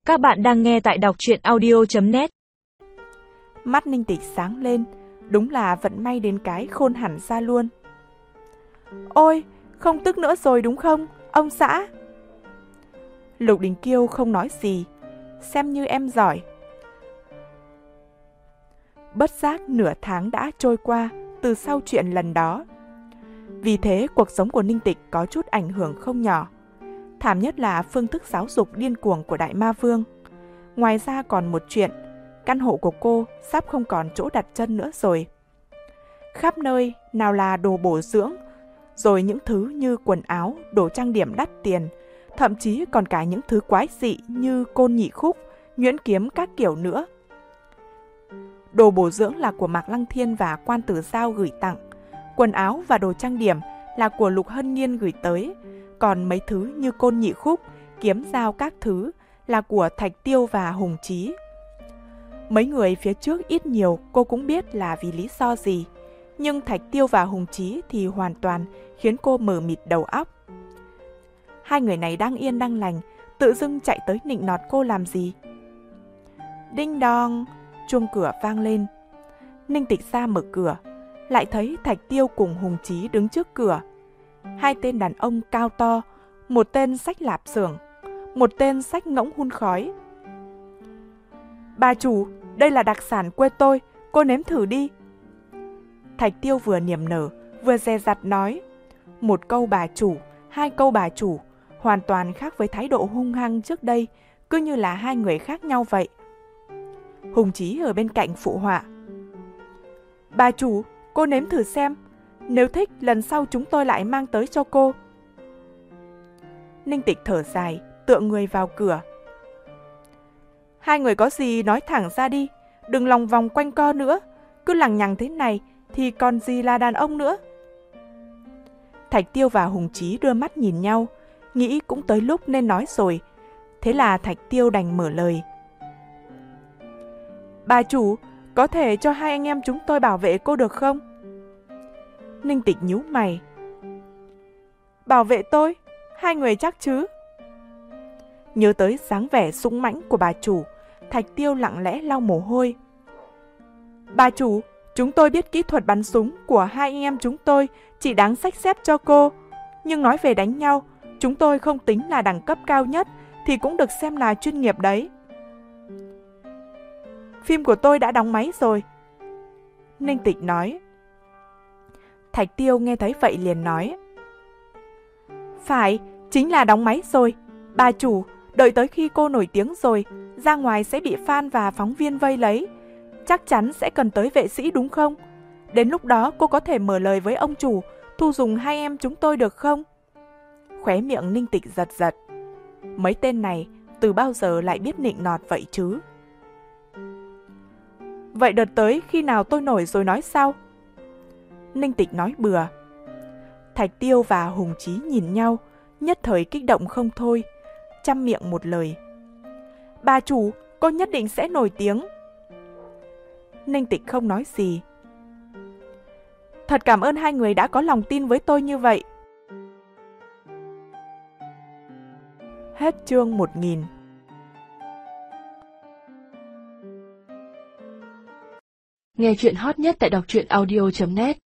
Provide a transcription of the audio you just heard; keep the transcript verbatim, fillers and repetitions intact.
Các bạn đang nghe tại đọc truyện audio chấm net. Mắt Ninh Tịch sáng lên, đúng là vận may đến cái khôn hẳn ra luôn. Ôi, không tức nữa rồi đúng không, ông xã? Lục Đình Kiêu không nói gì, xem như em giỏi. Bất giác nửa tháng đã trôi qua từ sau chuyện lần đó. Vì thế cuộc sống của Ninh Tịch có chút ảnh hưởng không nhỏ. Thảm nhất là phương thức giáo dục điên cuồng của Đại Ma Vương. Ngoài ra còn một chuyện, căn hộ của cô sắp không còn chỗ đặt chân nữa rồi. Khắp nơi nào là đồ bổ dưỡng, rồi những thứ như quần áo, đồ trang điểm đắt tiền, thậm chí còn cả những thứ quái dị như côn nhị khúc, nhuyễn kiếm các kiểu nữa. Đồ bổ dưỡng là của Mạc Lăng Thiên và Quan Tử Giao gửi tặng, quần áo và đồ trang điểm là của Lục Hân Nhiên gửi tới, còn mấy thứ như côn nhị khúc, kiếm dao các thứ là của Thạch Tiêu và Hùng Chí. Mấy người phía trước ít nhiều cô cũng biết là vì lý do gì, nhưng Thạch Tiêu và Hùng Chí thì hoàn toàn khiến cô mờ mịt đầu óc. Hai người này đang yên đang lành, tự dưng chạy tới nịnh nọt cô làm gì? Đinh đong, chuông cửa vang lên. Ninh Tịch ra mở cửa, lại thấy Thạch Tiêu cùng Hùng Chí đứng trước cửa. Hai tên đàn ông cao to, một tên xách lạp xưởng, một tên xách ngỗng hun khói. Bà chủ, đây là đặc sản quê tôi, cô nếm thử đi. Thạch Tiêu vừa niềm nở, vừa dè dặt nói. Một câu bà chủ, hai câu bà chủ, hoàn toàn khác với thái độ hung hăng trước đây, cứ như là hai người khác nhau vậy. Hùng Chí ở bên cạnh phụ họa. Bà chủ, cô nếm thử xem, nếu thích lần sau chúng tôi lại mang tới cho cô. Ninh Tịch thở dài, tựa người vào cửa. Hai người có gì nói thẳng ra đi, đừng lòng vòng quanh co nữa, cứ lằng nhằng thế này thì còn gì là đàn ông nữa. Thạch Tiêu và Hùng Chí đưa mắt nhìn nhau, nghĩ cũng tới lúc nên nói rồi. Thế là Thạch Tiêu đành mở lời. Bà chủ, có thể cho hai anh em chúng tôi bảo vệ cô được không? Ninh Tịch nhíu mày. Bảo vệ tôi? Hai người chắc chứ? Nhớ tới dáng vẻ dũng mãnh của bà chủ, Thạch Tiêu lặng lẽ lau mồ hôi. Bà chủ, chúng tôi biết kỹ thuật bắn súng của hai anh em chúng tôi chỉ đáng xách xếp cho cô. Nhưng nói về đánh nhau, chúng tôi không tính là đẳng cấp cao nhất thì cũng được xem là chuyên nghiệp đấy. Phim của tôi đã đóng máy rồi. Ninh Tịch nói. Thạch Tiêu nghe thấy vậy liền nói. Phải, chính là đóng máy rồi. Bà chủ, đợi tới khi cô nổi tiếng rồi, ra ngoài sẽ bị fan và phóng viên vây lấy. Chắc chắn sẽ cần tới vệ sĩ đúng không? Đến lúc đó cô có thể mở lời với ông chủ, thu dùng hai em chúng tôi được không? Khóe miệng Ninh Tịch giật giật. Mấy tên này từ bao giờ lại biết nịnh nọt vậy chứ? Vậy đợt tới khi nào tôi nổi rồi nói sau? Ninh Tịch nói bừa. Thạch Tiêu và Hùng Chí nhìn nhau, nhất thời kích động không thôi, chăm miệng một lời. Bà chủ, cô nhất định sẽ nổi tiếng. Ninh Tịch không nói gì. Thật cảm ơn hai người đã có lòng tin với tôi như vậy. Hết chương một nghìn. Nghe chuyện hot nhất tại đọc truyện audio chấm net.